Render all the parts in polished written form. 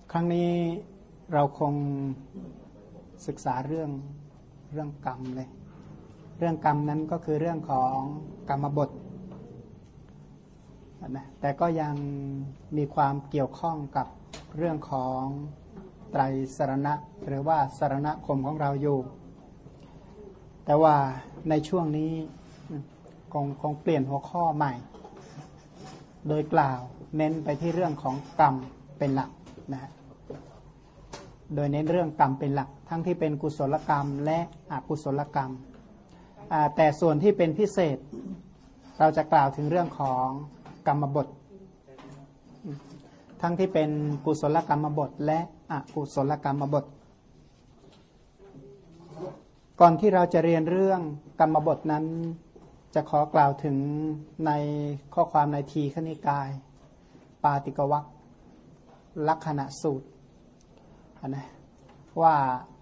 ครั้งนี้เราคงศึกษาเรื่องกรรมเลยเรื่องกรรมนั้นก็คือเรื่องของกรรมบทนะแต่ก็ยังมีความเกี่ยวข้องกับเรื่องของไตรสรณะหรือว่าสรณคมของเราอยู่แต่ว่าในช่วงนี้คงเปลี่ยนหัวข้อใหม่โดยกล่าวเน้นไปที่เรื่องของกรรมเป็นหลักนะโดยเน้นเรื่องกรรมเป็นหลักทั้งที่เป็นกุศลกรรมและอกุศลกรรมแต่ส่วนที่เป็นพิเศษเราจะกล่าวถึงเรื่องของกรรมบททั้งที่เป็นกุศลกรรมบทและอกุศลกรรมบทก่อนที่เราจะเรียนเรื่องกรรมบทนั้นจะขอกล่าวถึงในข้อความในทีฆนิกายปาติกวรรคลักขณะสูตรนะว่า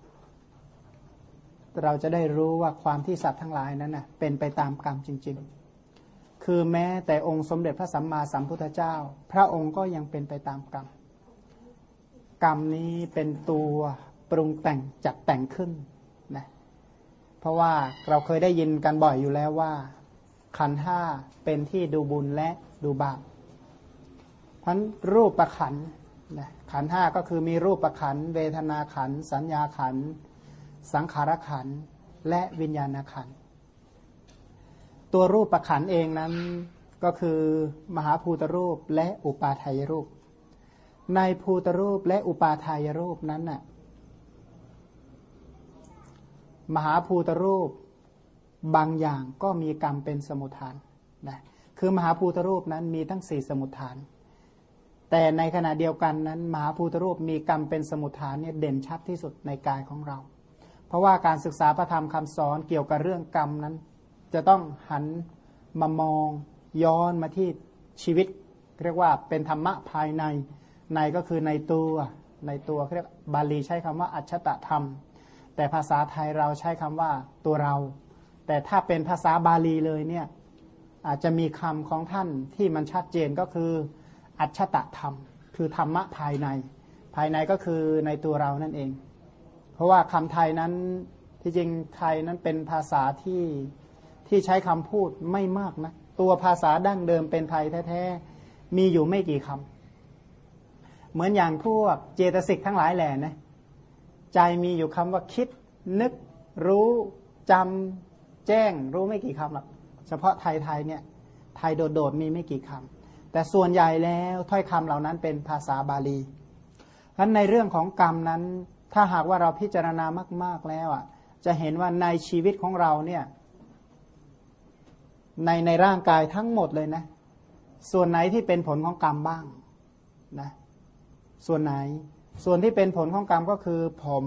เราจะได้รู้ว่าความที่สัตว์ทั้งหลายนั้นนะเป็นไปตามกรรมจริงๆคือแม้แต่องค์สมเด็จพระสัมมาสัมพุทธเจ้าพระองค์ก็ยังเป็นไปตามกรรมกรรมนี้เป็นตัวปรุงแต่งจัดแต่งขึ้นนะเพราะว่าเราเคยได้ยินกันบ่อยอยู่แล้วว่าขันธ์ห้าเป็นที่ดูบุญและดูบาปเพราะรูปประขันธ์นะขันธ์ห้าก็คือมีรูปประขันธ์เวทนาขันธ์สัญญาขันธ์สังขารขันธ์และวิญญาณขันธ์ตัวรูปประขันธ์เองนั้นก็คือมหาภูตรูปและอุปาทายรูปในภูตรูปและอุปาทายรูปนั้นน่ะมหาภูตรูปบางอย่างก็มีกรรมเป็นสมุฏฐานนะคือมหาภูตรูปนั้นมีทั้ง4สมุฏฐานแต่ในขณะเดียวกันนั้นมหาภูตรูปมีกรรมเป็นสมุฏฐานเนี่ยเด่นชัดที่สุดในกายของเราเพราะว่าการศึกษาพระธรรมคำสอนเกี่ยวกับเรื่องกรรมนั้นจะต้องหันมามองย้อนมาที่ชีวิตเรียกว่าเป็นธรรมะภายในก็คือในตัวเรียกบาลีใช้คำว่าอัจฉตธรรมแต่ภาษาไทยเราใช้คำว่าตัวเราแต่ถ้าเป็นภาษาบาลีเลยเนี่ยอาจจะมีคำของท่านที่มันชัดเจนก็คืออัจฉตธรรมคือธรรมะภายในก็คือในตัวเรานั่นเองเพราะว่าคำไทยนั้นที่จริงไทยนั้นเป็นภาษาที่ใช้คำพูดไม่มากนะตัวภาษาดั้งเดิมเป็นไทยแท้ๆมีอยู่ไม่กี่คำเหมือนอย่างพวกเจตสิกทั้งหลายแหล่นะใจมีอยู่คำว่าคิดนึกรู้จำแจ้งรู้ไม่กี่คำหรอกเฉพาะไทยเนี่ยไทยโดดๆมีไม่กี่คำแต่ส่วนใหญ่แล้วถ้อยคำเหล่านั้นเป็นภาษาบาลีฉะนั้นในเรื่องของกรรมนั้นถ้าหากว่าเราพิจารณามากๆแล้วจะเห็นว่าในชีวิตของเราเนี่ยในร่างกายทั้งหมดเลยนะส่วนไหนที่เป็นผลของกรรมบ้างนะส่วนไหนส่วนที่เป็นผลของกรรมก็คือผม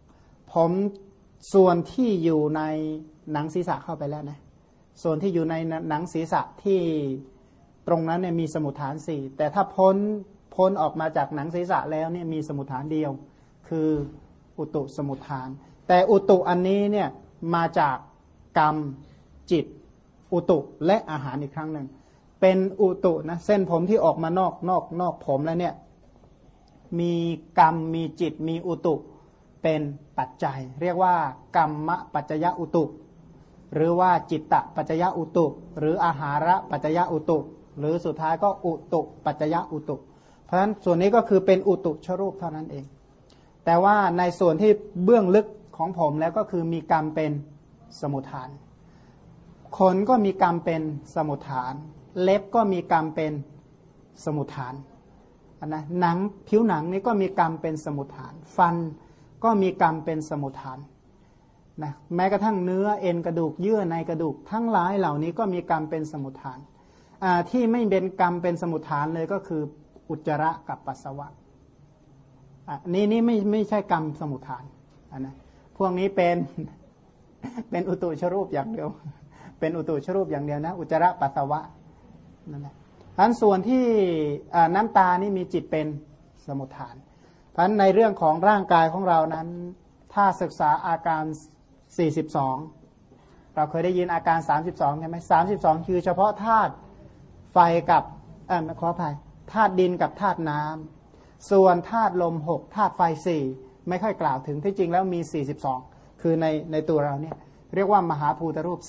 ส่วนที่อยู่ในหนังศีรษะเข้าไปแล้วนะส่วนที่อยู่ในหนังศีรษะที่ตรงนั้นเนี่ยมีสมุฏฐาน4แต่ถ้าพ้นออกมาจากหนังศีรษะแล้วเนี่ยมีสมุฏฐานเดียวคืออุตุสมุฏฐานแต่อุตุอันนี้เนี่ยมาจากกรรมจิตอุตุและอาหารอีกครั้งหนึ่งเป็นอุตุนะเส้นผมที่ออกมานอกผมแล้วเนี่ยมีกรรมมีจิตมีอุตุเป็นปัจจัยเรียกว่ากรรมปัจจยอุตุหรือว่าจิตตปัจจยอุตุหรืออาหาระปัจจยอุตุหรือสุดท้ายก็อุตุปัจจยอุตุเพราะฉะนั้นส่วนนี้ก็คือเป็นอุตุชรูปเท่านั้นเองแต่ว่าในส่วนที่เบื้องลึกของผมแล้วก็คือมีกรรมเป็นสมุฏฐานขนก็มีกรรมเป็นสมุฏฐานเล็บก็มีกรรมเป็นสมุฏฐานนะหนังผิวหนังนี่ก็มีกรรมเป็นสมุฏฐานฟันก็มีกรรมเป็นสมุฏฐานนะแม้กระทั่งเนื้อเอ็นกระดูกเยื่อในกระดูกทั้งหลายเหล่านี้ก็มีกรรมเป็นสมุฏฐานที่ไม่เป็นกรรมเป็นสมุฏฐานเลยก็คืออุจจาระกับปัสสาวะนี่ไม่ใช่กรรมสมุฏฐานนะพวกนี้เป็นอุตุชรูปอย่างเดียวเป็นอุตุชรูปอย่างเดียวนะอุจจาระปัสสาวะนั่นแหละอันส่วนที่น้ำตานี่มีจิตเป็นสมุฏฐานเพราะฉะนั้นในเรื่องของร่างกายของเรานั้นถ้าศึกษาอาการ42เราเคยได้ยินอาการ32ใช่ไหม32คือเฉพาะธาตุไฟกับขออภัยธาตุดินกับธาตุน้ส่วนธาตุลม6ธาตุไฟ4ไม่ค่อยกล่าวถึงที่จริงแล้วมี42คือในตัวเราเนี่ยเรียกว่ามหาภูตรูป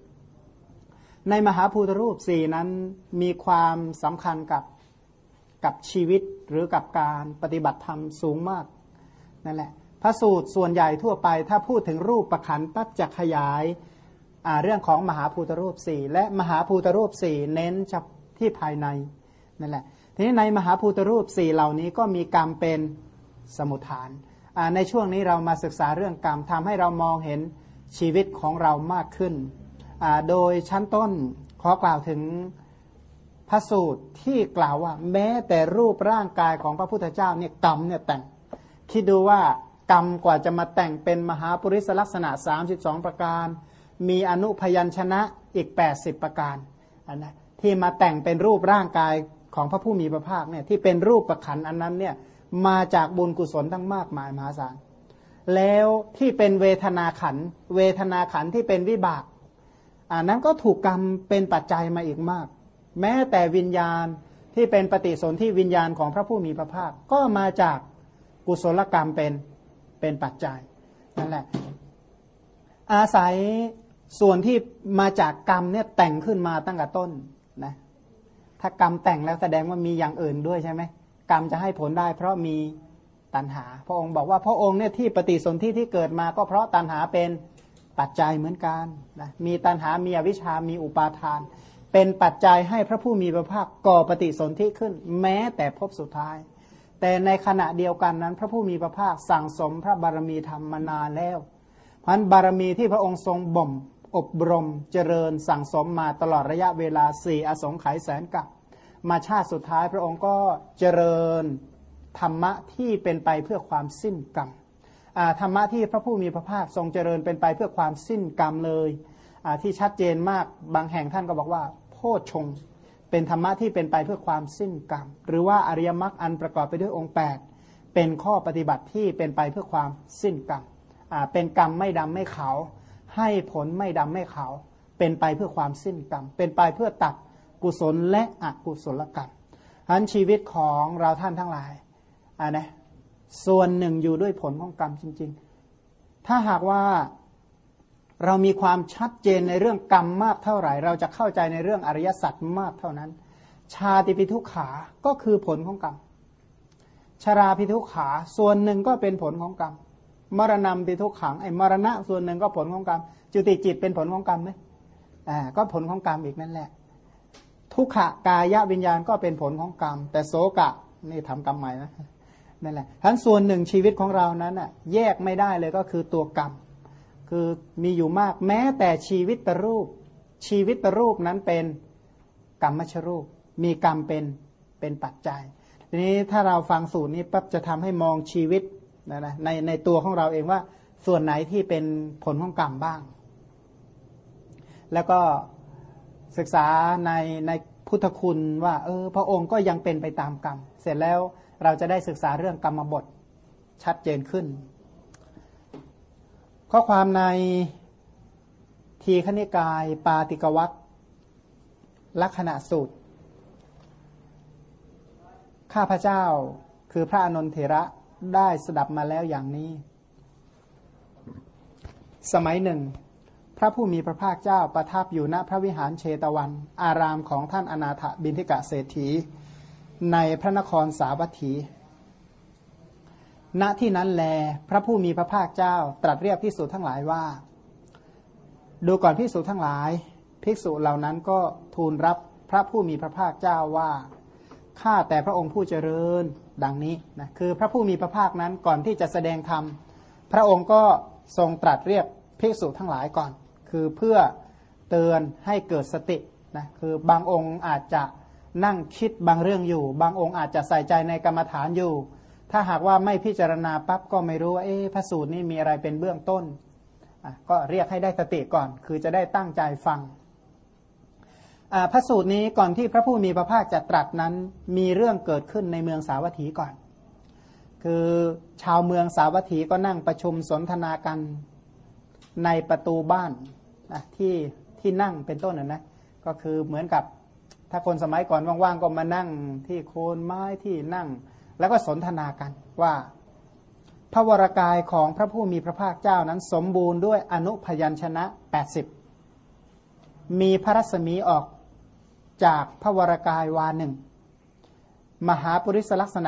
4ในมหาภูตรูป4นั้นมีความสำคัญกับชีวิตหรือกับการปฏิบัติธรรมสูงมากนั่นแหละพระสูตรส่วนใหญ่ทั่วไปถ้าพูดถึงรูปประขันธ์ปั๊บจะขยายเรื่องของมหาภูตรูป4และมหาภูตรูป4เน้นที่ภายในนั่นแหละทีนี้ในมหาภูตรูป4เหล่านี้ก็มีกรรมเป็นสมุฏฐานในช่วงนี้เรามาศึกษาเรื่องกรรมทำให้เรามองเห็นชีวิตของเรามากขึ้นโดยชั้นต้นขอกล่าวถึงพระสูตรที่กล่าวว่าแม้แต่รูปร่างกายของพระพุทธเจ้าเนี่ยกรรมเนี่ยแต่งคิดดูว่ากรรมกว่าจะมาแต่งเป็นมหาปุริสลักษณะ32ประการมีอนุพยัญชนะอีก80ประการนะที่มาแต่งเป็นรูปร่างกายของพระผู้มีพระภาคเนี่ยที่เป็นรูปประขันอันนั้นเนี่ยมาจากบุญกุศลทั้งมากมายมหาศาลแล้วที่เป็นเวทนาขันเวทนาขันที่เป็นวิบากนั้นก็ถูกกรรมเป็นปัจจัยมาอีกมากแม้แต่วิญญาณที่เป็นปฏิสนธิวิญญาณของพระผู้มีพระภาคก็มาจากกุศลกรรมเป็นปัจจัยนั่นแหละอาศัยส่วนที่มาจากกรรมเนี่ยแต่งขึ้นมาตั้งแต่ต้นนะถ้ากรรมแต่งแล้วแสดงว่ามีอย่างอื่นด้วยใช่ไหมกรรมจะให้ผลได้เพราะมีตัณหาพระองค์บอกว่าพระองค์เนี่ยที่ปฏิสนธิที่เกิดมาก็เพราะตัณหาเป็นปัจจัยเหมือนกันนะมีตัณหามีอวิชชามีอุปาทานเป็นปัจจัยให้พระผู้มีพระภาคก่อปฏิสนธิขึ้นแม้แต่ภพสุดท้ายแต่ในขณะเดียวกันนั้นพระผู้มีพระภาคสั่งสมพระบารมีธรรมมานานแล้วเพราะฉะนั้นบารมีที่พระองค์ทรงบ่มอบรมเจริญสั่งสมมาตลอดระยะเวลา4อสงไขยแสนกับมาชาติสุดท้ายพระองค์ก็เจริญธรรมะที่เป็นไปเพื่อความสิ้นกรรมธรรมะที่พระผู้มีพระภาคทรงเจริญเป็นไปเพื่อความสิ้นกรรมเลยที่ชัดเจนมากบางแห่งท่านก็บอกว่าโพชฌงค์เป็นธรรมะที่เป็นไปเพื่อความสิ้นกรรมหรือว่าอริยมรรคอันประกอบไปด้วยองค์8เป็นข้อปฏิบัติที่เป็นไปเพื่อความสิ้นกรรมเป็นกรรมไม่ดำไม่ขาวให้ผลไม่ดำไม่ขาวเป็นไปเพื่อความสิ้นกรรมเป็นไปเพื่อตัดกุศลและอกุศลกรรมฉะนั้นชีวิตของเราท่านทั้งหลายนะส่วนหนึ่งอยู่ด้วยผลของกรรมจริงๆถ้าหากว่าเรามีความชัดเจนในเรื่องกรรมมากเท่าไหร่เราจะเข้าใจในเรื่องอริยสัจมากเท่านั้นชาติปิทุกขาก็คือผลของกรรมชราปิทุกขาส่วนหนึ่งก็เป็นผลของกรรมมรณะปิทุกขังไอ้มรณะส่วนหนึ่งก็ผลของกรรมจุติจิตเป็นผลของกรรมไหมก็ผลของกรรมอีกนั่นแหละทุกขกายวิญญาณก็เป็นผลของกรรมแต่โสกะนี่ทำกรรมใหม่นะนั่นแหละทั้งส่วนหนึ่งชีวิตของเรานั้นแยกไม่ได้เลยก็คือตัวกรรมคือมีอยู่มากแม้แต่ชีวิตรูปนั้นเป็นกรรมชรูปมีกรรมเป็นปัจจัยทีนี้ถ้าเราฟังสูตรนี้ปั๊บจะทำให้มองชีวิตในตัวของเราเองว่าส่วนไหนที่เป็นผลของกรรมบ้างแล้วก็ศึกษาในพุทธคุณว่าพระองค์ก็ยังเป็นไปตามกรรมเสร็จแล้วเราจะได้ศึกษาเรื่องกรรมบทชัดเจนขึ้นข้อความในทีฆนิกายปาติกวรรคลักขณะสูตรข้าพเจ้าคือพระอานนทเถระได้สดับมาแล้วอย่างนี้สมัยหนึ่งพระผู้มีพระภาคเจ้าประทับอยู่ณพระวิหารเชตวันอารามของท่านอนาถบิณฑิกะเศรษฐีในพระนครสาวัตถีณที่นั้นแลพระผู้มีพระภาคเจ้าตรัสเรียกภิกษุทั้งหลายว่าดูก่อนภิกษุทั้งหลายภิกษุเหล่านั้นก็ทูลรับพระผู้มีพระภาคเจ้าว่าข้าแต่พระองค์ผู้เจริญดังนี้นะคือพระผู้มีพระภาคนั้นก่อนที่จะแสดงธรรมพระองค์ก็ทรงตรัสเรียกภิกษุทั้งหลายก่อนคือเพื่อเตือนให้เกิดสตินะคือบางองค์อาจจะนั่งคิดบางเรื่องอยู่บางองค์อาจจะใส่ใจในกรรมฐานอยู่ถ้าหากว่าไม่พิจารณาปั๊บก็ไม่รู้ว่าพระสูตรนี้มีอะไรเป็นเบื้องต้นก็เรียกให้ได้สติก่อนคือจะได้ตั้งใจฟังพระสูตรนี้ก่อนที่พระผู้มีพระภาคจะตรัสนั้นมีเรื่องเกิดขึ้นในเมืองสาวัตถีก่อนคือชาวเมืองสาวัตถีก็นั่งประชุมสนทนากันในประตูบ้านที่นั่งเป็นต้นนะก็คือเหมือนกับถ้าคนสมัยก่อนว่างๆก็มานั่งที่โคนไม้ที่นั่งแล้วก็สนทนากันว่าพระวรากายของพระผู้มีพระภาคเจ้านั้นสมบูรณ์ด้วยอนุพยัญชนะ80มีพระรัศมีออกจากพระวรากายวาหนึ่งมหาปุริสลักษณะ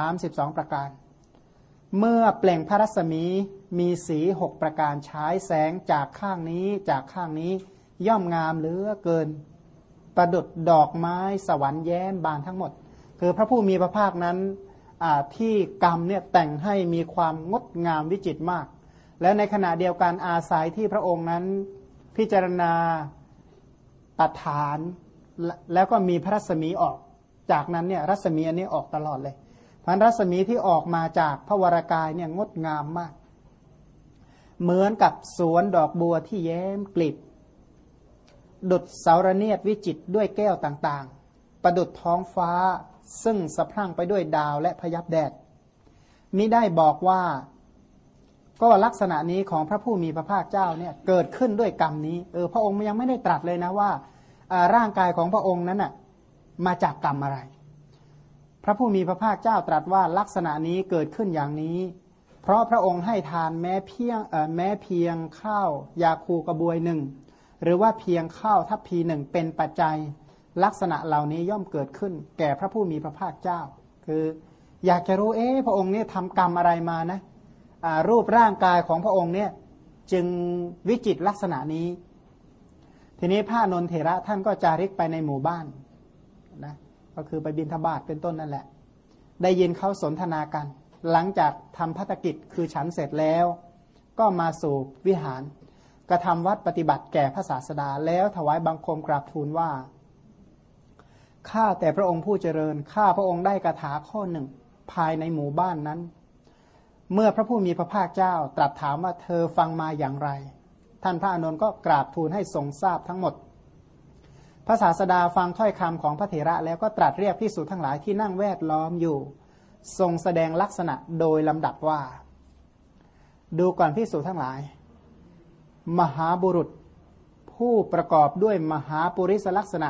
32ประการเมื่อเปล่งพระรัศมีมีสี6ประการฉายแสงจากข้างนี้จากข้างนี้ย่อมงามเหลือเกินประดุจดอกไม้สวรรค์แย้มบานทั้งหมดคือพระผู้มีพระภาคนั้นที่กรรมเนี่ยแต่งให้มีความงดงามวิจิตรมากและในขณะเดียวกันอาศัยที่พระองค์นั้นพิจารณาปัฏฐานแล้วก็มีพระรัศมีออกจากนั้นเนี่ยรัศมีอันนี้ออกตลอดเลยเพราะรัศมีที่ออกมาจากพระวรากายเนี่ยงดงามมากเหมือนกับสวนดอกบัวที่แย้มกลีบดุจเสาระเนียดวิจิตรด้วยแก้วต่างๆประดุจท้องฟ้าซึ่งสะพรั่งไปด้วยดาวและพยับแดดมิได้บอกว่าก็ลักษณะนี้ของพระผู้มีพระภาคเจ้าเนี่ยเกิดขึ้นด้วยกรรมนี้พระองค์ยังไม่ได้ตรัสเลยนะว่าร่างกายของพระองค์นั้นน่ะมาจากกรรมอะไรพระผู้มีพระภาคเจ้าตรัสว่าลักษณะนี้เกิดขึ้นอย่างนี้เพราะพระองค์ให้ทานแม้เพียงข้าวยาคูกระบวยหนึ่งหรือว่าเพียงข้าวทัพพีหนึ่งเป็นปัจจัยลักษณะเหล่านี้ย่อมเกิดขึ้นแก่พระผู้มีพระภาคเจ้าคืออยากจะรู้พระองค์เนี่ยทำกรรมอะไรมานะรูปร่างกายของพระองค์เนี่ยจึงวิจิตรลักษณะนี้ทีนี้พระนนทเถระท่านก็จาริกไปในหมู่บ้านนะก็คือไปบิณฑบาตเป็นต้นนั่นแหละได้ยินเขาสนทนากันหลังจากทำภัตกิจคือฉันเสร็จแล้วก็มาสู่วิหารกระทำวัดปฏิบัติแก่พระศาสดาแล้วถวายบังคมกราบทูลว่าข้าแต่พระองค์ผู้เจริญข้าพระองค์ได้คาถาข้อหนึ่งภายในหมู่บ้านนั้นเมื่อพระผู้มีพระภาคเจ้าตรัสถามว่าเธอฟังมาอย่างไรท่านพระอานนท์ก็กราบทูลให้ทรงทราบทั้งหมดพระศาสดาฟังถ้อยคำของพระเถระแล้วก็ตรัสเรียกภิกษุทั้งหลายที่นั่งแวดล้อมอยู่ทรงแสดงลักษณะโดยลำดับว่าดูก่อนภิกษุทั้งหลายมหาบุรุษผู้ประกอบด้วยมหาปุริสลักษณะ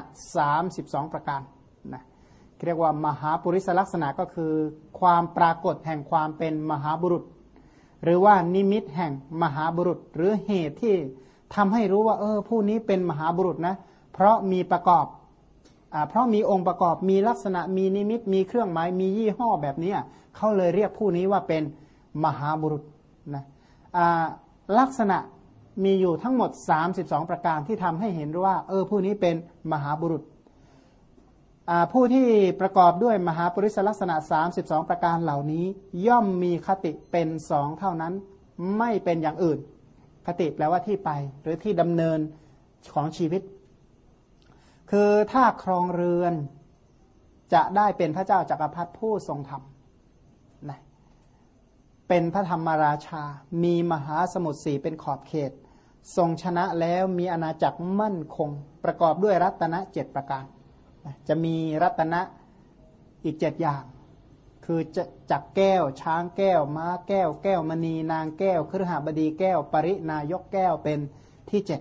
32ประการนะเรียกว่ามหาปุริสลักษณะก็คือความปรากฏแห่งความเป็นมหาบุรุษหรือว่านิมิตแห่งมหาบุรุษหรือเหตุที่ทำให้รู้ว่าผู้นี้เป็นมหาบุรุษนะเพราะมีประกอบเพราะมีองค์ประกอบมีลักษณะมีนิมิตมีเครื่องหมายมียี่ห้อแบบนี้เขาเลยเรียกผู้นี้ว่าเป็นมหาบุรุษนะลักษณะมีอยู่ทั้งหมด32ประการที่ทำให้เห็นว่าผู้นี้เป็นมหาบุรุษผู้ที่ประกอบด้วยมหาปุริสลักษณะ32ประการเหล่านี้ย่อมมีคติเป็น2เท่านั้นไม่เป็นอย่างอื่นคติแปลว่าที่ไปหรือที่ดำเนินของชีวิตคือถ้าครองเรือนจะได้เป็นพระเจ้าจักรพรรดิผู้ทรงธรรมนะเป็นพระธรรมราชามีมหาสมุทร4เป็นขอบเขตทรงชนะแล้วมีอาณาจักรมั่นคงประกอบด้วยรัตนะ7ประการจะมีรัตนะอีก7อย่างคือจักรแก้วช้างแก้วม้าแก้วแก้วมณีนางแก้วคฤหบดีแก้วปรินายกแก้วเป็นที่7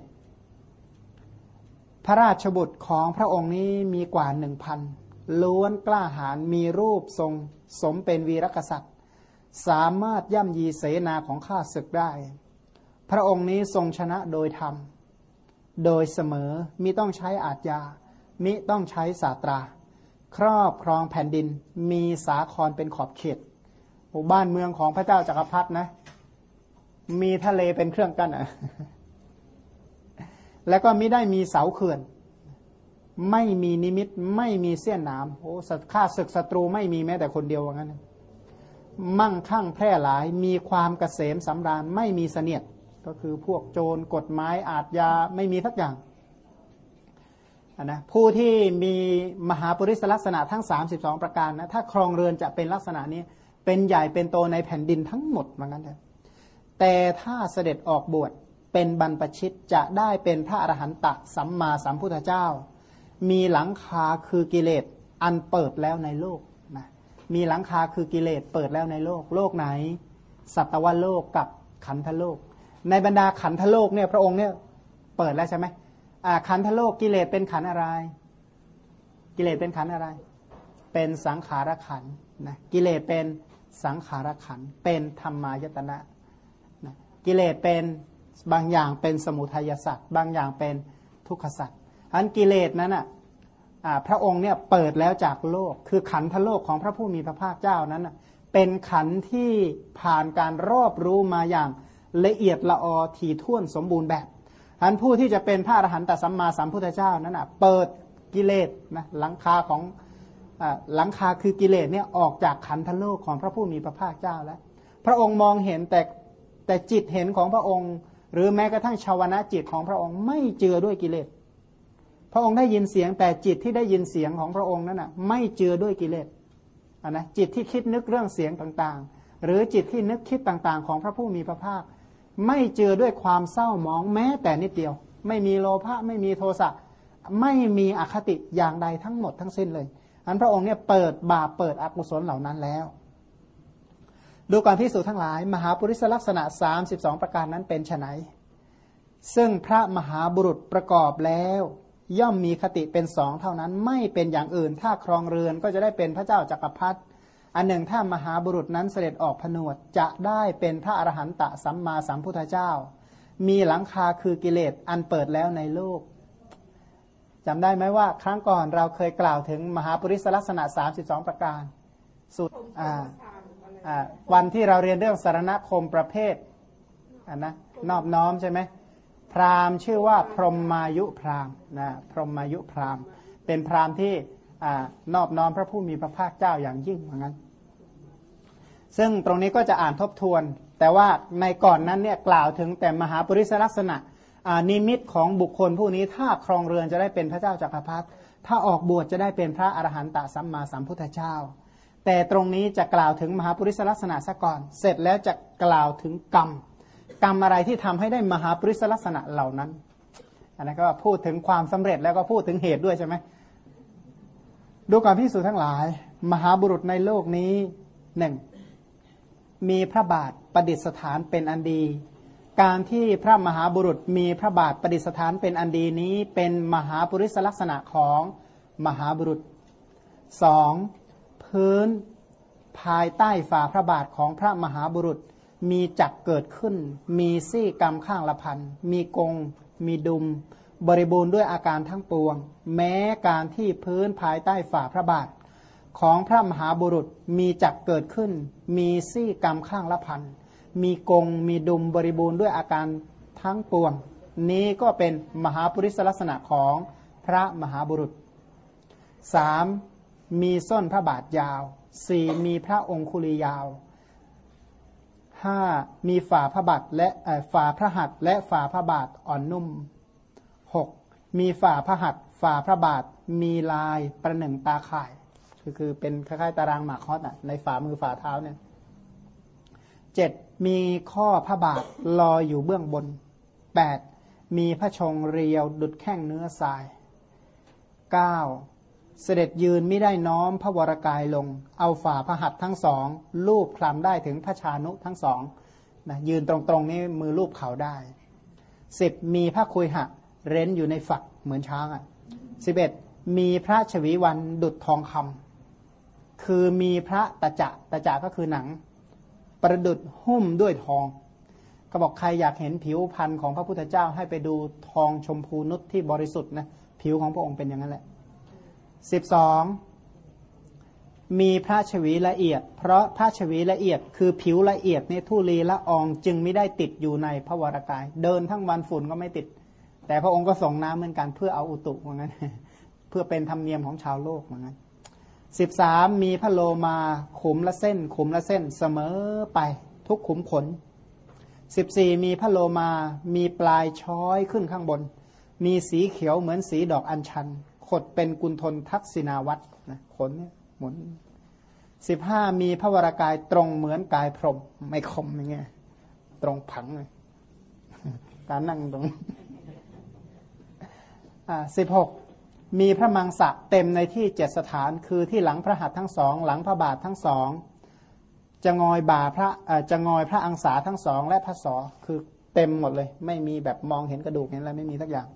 พระราชบุตรของพระองค์นี้มีกว่า 1,000 ล้วนกล้าหาญมีรูปทรงสมเป็นวีรกษัตริย์สามารถย่ำยีเสนาของข้าศึกได้พระองค์นี้ทรงชนะโดยธรรมโดยเสมอมิต้องใช้อาทยามิต้องใช้ศาสตราครอบครองแผ่นดินมีสาครเป็นขอบเขตบ้านเมืองของพระเจ้าจักรพรรดินะมีทะเลเป็นเครื่องกั้นแล้วก็มิได้มีเสาเขื่อนไม่มีนิมิตไม่มีเสี้ยนหนามข้าศึกศัตรูไม่มีแม้แต่คนเดียวว่างั้นมั่งคั่งแพร่หลายมีความเกษมสำราญไม่มีเสนียดก็คือพวกโจรกฎหมายอาทยาไม่มีทักอย่างนะผู้ที่มีมหาปุริสลักษณะทั้ง32ประการนะถ้าครองเรือนจะเป็นลักษณะนี้เป็นใหญ่เป็นโตในแผ่นดินทั้งหมดว่างั้นแต่ถ้าเสด็จออกบวชเป็นบรรพชิตจะได้เป็นพระอรหันตสัมมาสัมพุทธเจ้ามีหลังคาคือกิเลสอันเปิดแล้วในโลกนะมีหลังคาคือกิเลสเปิดแล้วในโลกโลกไหนสัตวโลกกับขันธโลกในบรรดาขันธโลกเนี่ยพระองค์เนี่ยเปิดแล้วใช่ไหมขันธโลกกิเลสเป็นขันอะไรกิเลสเป็นขันอะไรเป็นสังขารขันนะกิเลสเป็นสังขารขันธ์เป็นธรรมายตนะนะกิเลสเป็นบางอย่างเป็นสมุทัยสัตว์บางอย่างเป็นทุกขสัตว์อันกิเลสนั้นพระองค์เนี่ยเปิดแล้วจากโลกคือขันธโลกของพระผู้มีพระภาคเจ้านั้นเป็นขันธ์ที่ผ่านการรอบรู้มาอย่างละเอียดละออถี่ถ้วนสมบูรณ์แบบอันผู้ที่จะเป็นพระอรหันตสัมมาสัมพุทธเจ้านั้นเปิดกิเลสนะหลังคาของหลังคาคือกิเลสเนี่ยออกจากขันธโลกของพระผู้มีพระภาคเจ้าแล้วพระองค์มองเห็นแต่จิตเห็นของพระองค์หรือแม้กระทั่งชาวนะจิตของพระองค์ไม่เจือด้วยกิเลสพระองค์ได้ยินเสียงแต่จิตที่ได้ยินเสียงของพระองค์นั้นไม่เจือด้วยกิเลสนะจิตที่คิดนึกเรื่องเสียงต่างๆหรือจิตที่นึกคิดต่างๆของพระผู้มีพระภาคไม่เจือด้วยความเศร้าหมองแม้แต่นิดเดียวไม่มีโลภะไม่มีโทสะไม่มีอคติอย่างใดทั้งหมดทั้งสิ้นเลยอันพระองค์เนี่ยเปิดบาปเปิดอกุศลเหล่านั้นแล้วดูก่อนภิกษุทั้งหลายมหาปุริสลักษณะ32ประการนั้นเป็นไฉนซึ่งพระมหาบุรุษประกอบแล้วย่อมมีคติเป็นสองเท่านั้นไม่เป็นอย่างอื่นถ้าครองเรือนก็จะได้เป็นพระเจ้าจักรพรรดิอันหนึ่งถ้ามหาบุรุษนั้นเสด็จออกผนวดจะได้เป็นพระอรหันตสัมมาสัมพุทธเจ้ามีหลังคาคือกิเลสอันเปิดแล้วในโลกจำได้ไหมว่าครั้งก่อนเราเคยกล่าวถึงมหาปุริสลักษณะ32ประการสุดวันที่เราเรียนเรื่องสารณคมประเภทนะนอบน้อมใช่ไหมพราหมณ์ชื่อว่าพรหมายุพราหมณ์นะพรหมายุพราหมณ์เป็นพราหมณ์ที่นอบน้อมพระผู้มีพระภาคเจ้าอย่างยิ่งเหมือนกันซึ่งตรงนี้ก็จะอ่านทบทวนแต่ว่าในก่อนนั้นเนี่ยกล่าวถึงแต่มหาปุริสลักษณะนิมิตของบุคคลผู้นี้ถ้าครองเรือนจะได้เป็นพระเจ้าจักรพรรดิถ้าออกบวชจะได้เป็นพระอรหันตสัมมาสัมพุทธเจ้าแต่ตรงนี้จะกล่าวถึงมหาปุริสลักษณะซะก่อนเสร็จแล้วจะกล่าวถึงกรรมอะไรที่ทำให้ได้มหาปุริสลักษณะเหล่านั้นอันนั้นก็พูดถึงความสำเร็จแล้วก็พูดถึงเหตุด้วยใช่ไหมดูก่อนภิกษุทั้งหลายมหาบุรุษในโลกนี้หนึ่งมีพระบาทประดิษฐานเป็นอันดีการที่พระมหาบุรุษมีพระบาทประดิษฐานเป็นอันดีนี้เป็นมหาปุริสลักษณะของมหาบุรุษสองพื้นภายใต้ฝ่าพระบาทของพระมหาบุรุษมีจักรเกิดขึ้นมีซี่กรรมข้างละพันมีกงมีดุมบริบูรณ์ด้วยอาการทั้งปวงแม้การที่พื้นภายใต้ฝ่าพระบาทของพระมหาบุรุษมีจักรเกิดขึ้นมีซี่กรรมข้างละพันมีกงมีดุมบริบูรณ์ด้วยอาการทั้งปวงนี้ก็เป็นมหาปุริสลักษณะของพระมหาบุรุษ 3. มีส้นพระบาทยาว 4. มีพระองคุลียาว 5. มีฝ่าพระบาทและฝ่าพระหัตถ์และฝ่าพระบาทอ่อนนุ่ม 6. มีฝ่าพระหัตถ์ฝ่าพระบาทมีลายประหนึ่งตาข่ายคือเป็นคล้ายๆตารางหมากฮอตในฝ่ามือฝ่าเท้าเนี่ย 7. มีข้อพระบาทลอยอยู่เบื้องบน 8. มีพระชงเรียวดุจแข้งเนื้อทราย 9. เสด็จยืนไม่ได้น้อมพระวรกายลงเอาฝ่าพระหัตถ์ทั้งสองลูบคลำได้ถึงพระชานุทั้งสองนะยืนตรงๆนี้มือลูบเข่าได้ 10. มีพระคุยหะเร้นอยู่ในฝักเหมือนช้าง 11. มีพระชวีวันดุจทองคำคือมีพระตะจะก็คือหนังประดุจหุ้มด้วยทองก็บอกใครอยากเห็นผิวพรรณของพระพุทธเจ้าให้ไปดูทองชมพูนุชที่บริสุทธิ์นะผิวของพระองค์เป็นอย่างนั้นแหละ 12. มีพระชวีละเอียดเพราะพระชวีละเอียดคือผิวละเอียดเนี่ยทุลีละอองจึงไม่ได้ติดอยู่ในพระวรกายเดินทั้งวันฝุ่นก็ไม่ติดแต่พระองค์ก็ส่งน้ำเหมือนกันเพื่อเอาอุตุเหมือนกันเพื่อเป็นธรรมเนียมของชาวโลกเหมือนกัน 13. มีพระโลมาขุมละเส้นเสมอไปทุกขุมขน 14. มีพระโลมามีปลายช้อยขึ้นข้างบนมีสีเขียวเหมือนสีดอกอัญชันขดเป็นกุณฑลทักษิณาวัตรนะขนเนี่ยหมุน 15. มีพระวรากายตรงเหมือนกายพรหมไม่คมอย่างเงี้ยตรงผังเลยการนั่งตรง 16. มีพระมังสะเต็มในที่7สถานคือที่หลังพระหัตถ์ทั้งสองหลังพระบาททั้งสองจะงอยบ่าพระจะงอยพระอังสาทั้งสองและพระศอกคือเต็มหมดเลยไม่มีแบบมองเห็นกระดูกเห็นอะไรไม่มีสักอย่าง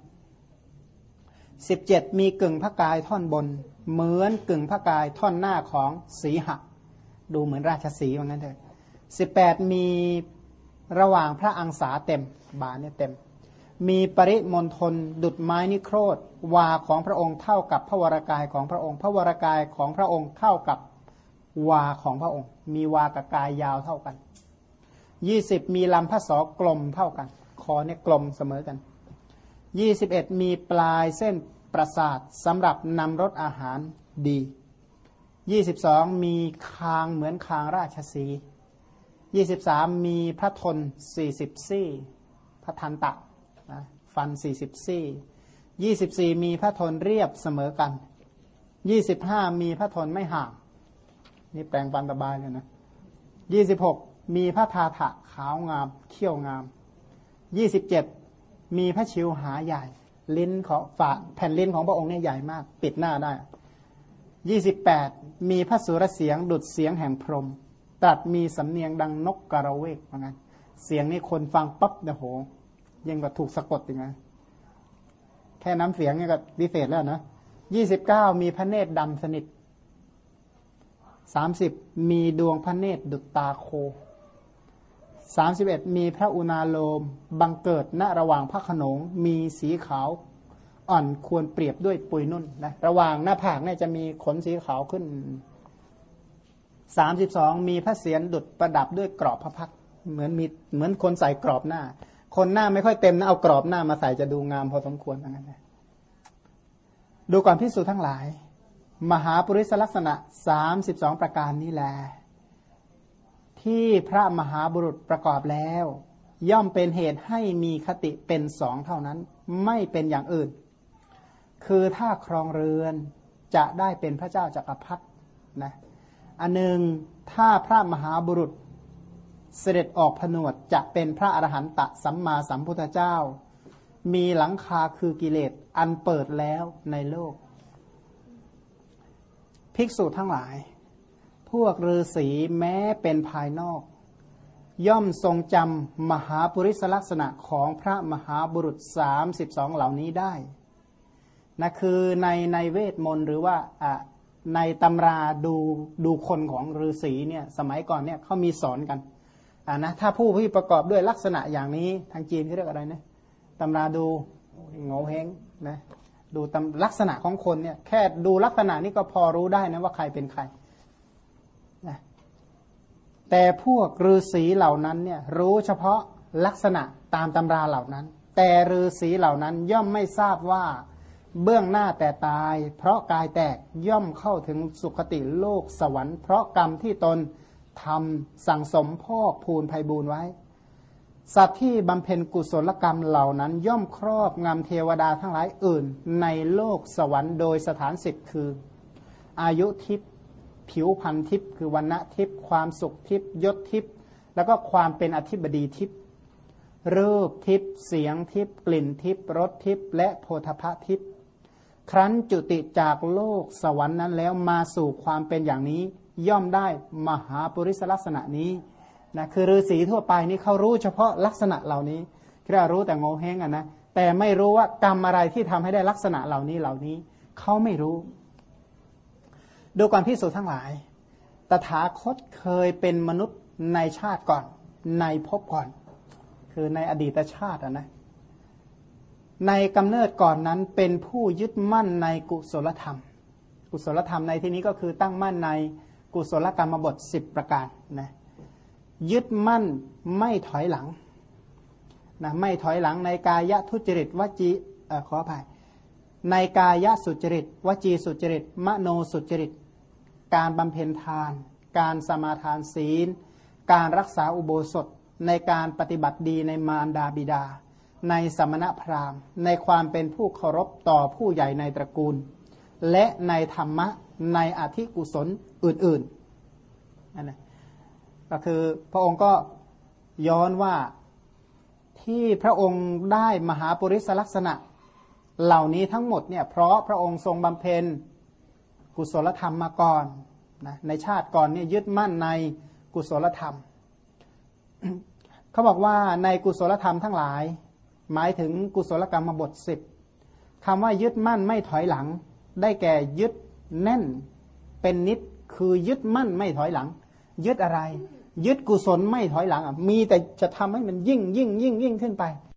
17. มีกึ่งพระกายท่อนบนเหมือนกึ่งพระกายท่อนหน้าของสีหะดูเหมือนราชสีห์ว่างั้นเถอะ18มีระหว่างพระอังสาเต็มบาเนี่ยเต็มมีปริมณฑลดุจไม้นิโครธวาของพระองค์เท่ากับพระวรากายของพระองค์พระวรากายของพระองค์เท่ากับวาของพระองค์มีวากับกายยาวเท่ากัน20มีลำพระศอกกลมเท่ากันคอเนี่ยกลมเสมอกัน21มีปลายเส้นประสาทสำหรับนำรสอาหารดี22มีคางเหมือนคางราชสีห์23มีพระทน40ซี่พระทันตะนะฟัน40ซี่24มีพระทนเรียบเสมอกัน25มีพระทนไม่ห่างนี่แปลงฟันสบายเลยนะ26มีพระทาถะขาวงามเขี้ยวงาม27มีพระชิวหาใหญ่ลิ้นของฝ่าแผ่นลิ้นของพระองค์เนี่ยใหญ่มากปิดหน้าได้28มีพระสุรเสียงดุจเสียงแห่งพรหมตรัสมีสำเนียงดังนกกระเวกว่างั้นเสียงนี่คนฟังปั๊บเนี่ยโหยังกับถูกสะกดอย่างนั้นแค่น้ำเสียงนี่ก็วิเศษแล้วนะ29มีพระเนตรดำสนิท30มีดวงพระเนตรดุจตาโค31มีพระอุณาโลมบังเกิดณระหว่างพระโขนงมีสีขาวอ่อนควรเปรียบด้วยปุยนุ่นนะระหว่างหน้าผากเนี่ยจะมีขนสีขาวขึ้น32มีพระเศียรดุจประดับด้วยกรอบพระพักตร์เหมือนคนใส่กรอบหน้าคนหน้าไม่ค่อยเต็มนะเอากรอบหน้ามาใส่จะดูงามพอสมควรอย่างนั้นนะดูก่อนภิกษุทั้งหลายมหาปุริสลักษณะ32ประการนี้แลที่พระมหาบุรุษประกอบแล้วย่อมเป็นเหตุให้มีคติเป็นสองเท่านั้นไม่เป็นอย่างอื่นคือถ้าครองเรือนจะได้เป็นพระเจ้าจักรพรรดินะอันหนึ่งถ้าพระมหาบุรุษเสด็จออกผนวดจะเป็นพระอรหันตสัมมาสัมพุทธเจ้ามีหลังคาคือกิเลสอันเปิดแล้วในโลกภิกษุทั้งหลายพวกฤาษีแม้เป็นภายนอกย่อมทรงจำมหาปุริสลักษณะของพระมหาบุรุษ32เหล่านี้ได้นะคือในเวทมนต์หรือว่าในตำราดูคนของฤาษีเนี่ยสมัยก่อนเนี่ยเขามีสอนกันนะถ้าผู้ที่ประกอบด้วยลักษณะอย่างนี้ทางจีนเขาเรียกอะไรนะตำราดูโง่เฮงนะดูลักษณะของคนเนี่ยแค่ดูลักษณะนี้ก็พอรู้ได้นะว่าใครเป็นใครนะแต่พวกฤาษีเหล่านั้นเนี่ยรู้เฉพาะลักษณะตามตำราเหล่านั้นแต่ฤาษีเหล่านั้นย่อมไม่ทราบว่าเบื้องหน้าแต่ตายเพราะกายแตกย่อมเข้าถึงสุคติโลกสวรรค์เพราะกรรมที่ตนทำสั่งสมพอกพูนไพบูรณ์ไว้สัตว์ที่บำเพ็ญกุศลกรรมเหล่านั้นย่อมครอบงำเทวดาทั้งหลายอื่นในโลกสวรรค์โดยสถานสิทธิ์คืออายุทิพย์ผิวพรรณทิพย์คือวรรณทิพย์ความสุขทิพย์ยศทิพย์แล้วก็ความเป็นอธิบดีทิพย์รูปทิพย์เสียงทิพย์กลิ่นทิพย์รสทิพย์และโผฏฐัพพะทิพย์ครั้นจุติจากโลกสวรรค์นั้นแล้วมาสู่ความเป็นอย่างนี้ย่อมได้มหาปุริสลักษณะนี้นะคือฤาษีทั่วไปนี่เขารู้เฉพาะลักษณะเหล่านี้เรารู้แต่โง่เฮงนะแต่ไม่รู้ว่ากรรมอะไรที่ทำให้ได้ลักษณะเหล่านี้เขาไม่รู้ดูก่อนภิกษุทั้งหลายตถาคตเคยเป็นมนุษย์ในชาติก่อนในภพก่อนคือในอดีตชาตินะในกำเนิดก่อนนั้นเป็นผู้ยึดมั่นในกุศลธรรมกุศลธรรมในที่นี้ก็คือตั้งมั่นในกุศลกรรมบท10ประการนะยึดมั่นไม่ถอยหลังนะไม่ถอยหลังในกายทุจริตวจีขออภัยในกายสุจริตวจีสุจริตมโนสุจริตการบำเพ็ญทานการสมาทานศีลการรักษาอุโบสถในการปฏิบัติดีในมารดาบิดาในสมณพราหมณ์ในความเป็นผู้เคารพต่อผู้ใหญ่ในตระกูลและในธรรมะในอธิกุศลอื่นๆนั่นแหละก็คือพระองค์ก็ย้อนว่าที่พระองค์ได้มหาปุริสลักษณะเหล่านี้ทั้งหมดเนี่ยเพราะพระองค์ทรงบำเพ็ญกุศลธรรมมาก่อนนะในชาติก่อนเนี่ยยึดมั่นในกุศลธรรม เขาบอกว่าในกุศลธรรมทั้งหลายหมายถึงกุศลกรรมบท10คำว่ายึดมั่นไม่ถอยหลังได้แก่ยึดแน่นเป็นนิจคือยึดมั่นไม่ถอยหลังยึดอะไรยึดกุศลไม่ถอยหลังมีแต่จะทำให้มันยิ่งขึ้นไป